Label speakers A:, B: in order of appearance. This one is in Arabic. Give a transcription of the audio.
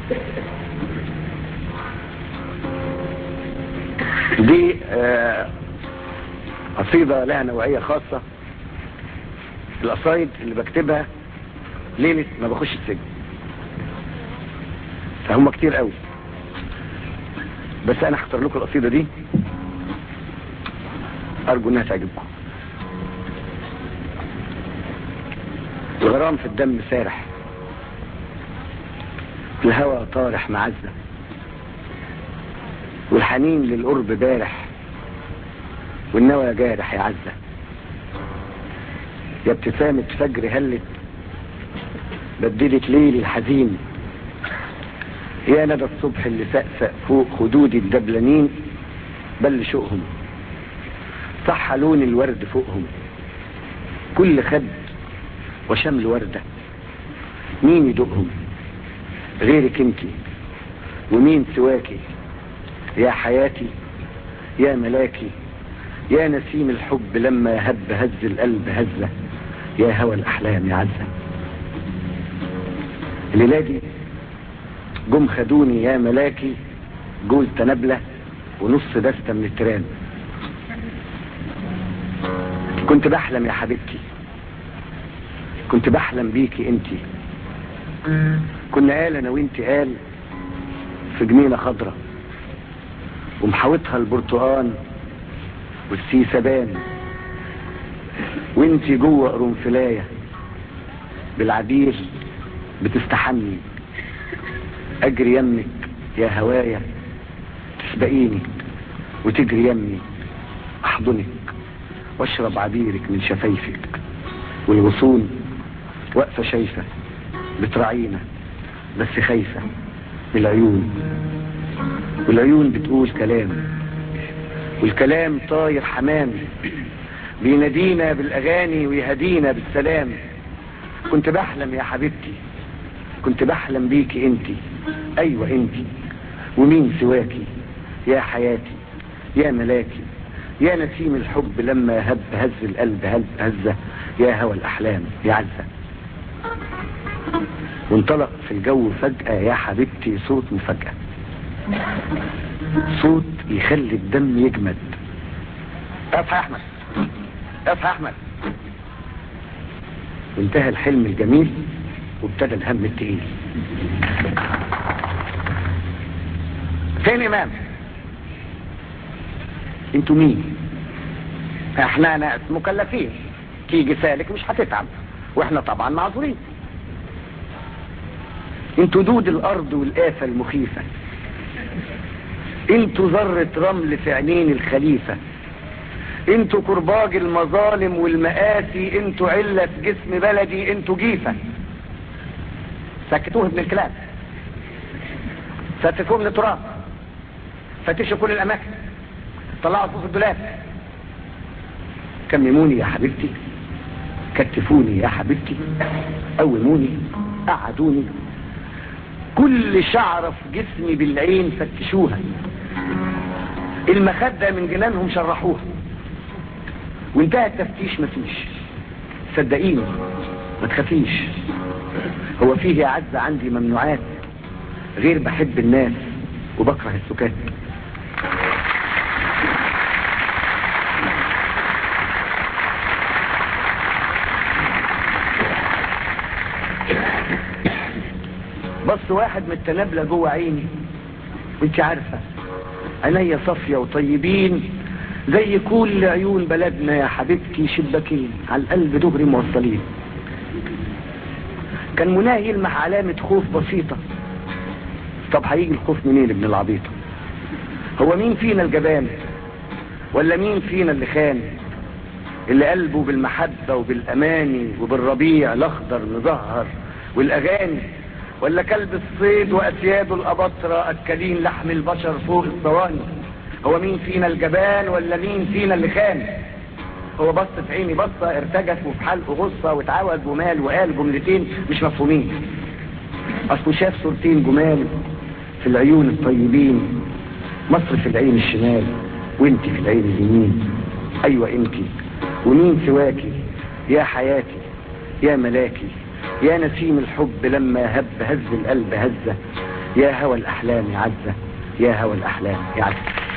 A: دي قصيدة لها نوعية خاصة، القصايد اللي بكتبها ليلة ما بخش السجن، فهم كتير قوي، بس انا هختار لكم القصيدة دي، ارجو انها تعجبكم. الغرام في الدم سارح، الهوى طارح معزة، والحنين للقرب بارح، والنوى جارح يا عزة. يا ابتسامة فجر هلت بدلت ليلي الحزين، يا ندى الصبح اللي سقسق فوق خدود الدبلانين، بل شوقهم صح لون الورد فوقهم، كل خد وشمل وردة، مين يدوقهم غيرك انتي ومين سواكي، يا حياتي يا ملاكي، يا نسيم الحب لما هب هز القلب هزة، يا هوى الأحلام يا عزة. الليلة دي جم خدوني يا ملاكي جوز تنبلة ونص دستة من الترام، كنت بحلم يا حبيبتي، كنت بحلم بيكي انتي، كنا قال انا وانتي قال في جنينة خضرة ومحاوطها البرتقان والسيسبان، وانتي جوه قرنفلاية بالعبير بتستحني، اجري يمك يا هوايا تسبقيني وتجري يمي، احضنك واشرب عبيرك من شفايفك، والغصون واقفة شايفة بتراعينا بس خايفة من العيون، والعيون بتقول كلام، والكلام طاير حمام بينادينا بالاغاني ويهدينا بالسلام. كنت بحلم يا حبيبتي، كنت بحلم بيكي انتي، ايوه انتي ومين سواكي، يا حياتي يا ملاكي، يا نسيم الحب لما هب هز القلب هزة، يا هوى الأحلام يا عزة. وانطلق في الجو فجأة يا حبيبتي صوت مفاجأة، صوت يخلي الدم يجمد، اصحى يا احمد اصحى يا احمد. وانتهى الحلم الجميل وابتدى الهم التقيل. فين امام؟ انتوا مين؟ احنا ناس مكلفين، تيجي سالك مش هتتعب، واحنا طبعا معذورين. انتوا دود الارض والآفة المخيفة، انتوا ذرة رمل في عينين الخليفة، انتوا كرباج المظالم والمآسي، انتوا علة في جسم بلدي، انتوا جيفة. سكتوه ابن الكلاب، فتفوه من التراب، فتشوا كل الاماكن، طلعوا صوص الدولاب. كمموني يا حبيبتي، كتفوني يا حبيبتي، قوموني، قعدوني، كل شعرة في جسمي بالعين فتشوها، المخدة من جنانهم شرحوها، وانتهى التفتيش مفيش. صدقيني ما تخافيش، هو فيه يا عزة عندي ممنوعات غير بحب الناس وبكره السكات. بص واحد من التنابلة جوه عيني، وانت عارفة عينيا صافية وطيبين زي كل عيون بلدنا يا حبيبتي، شباكين على القلب دغري موصلين. كان مناه يلمح علامة خوف بسيطة. طب هيجي الخوف منين ابن العبيطة؟ هو مين فينا الجبان ولا مين فينا اللي خان، اللي قلبه بالمحبة وبالأماني وبالربيع الأخضر مزهر والأغاني، ولا كلب الصيد وأسياده الأبطرة أكلين لحم البشر فوق الصواني؟ هو مين فينا الجبان ولا مين فينا اللي خان؟ هو بص في عيني بصة ارتجف وفي حلقه غصة واتعوج ومال وقال جملتين مش مفهومين، اصله شاف صورتين جمال في العيون الطيبين، مصر في العين الشمال وانت في العين اليمين، ايوه انت ومين سواكي، يا حياتي يا ملاكي، يا نسيم الحب لما هب هز القلب هزة، يا هوى الأحلام يا عزة، يا هوى الأحلام يا عزة.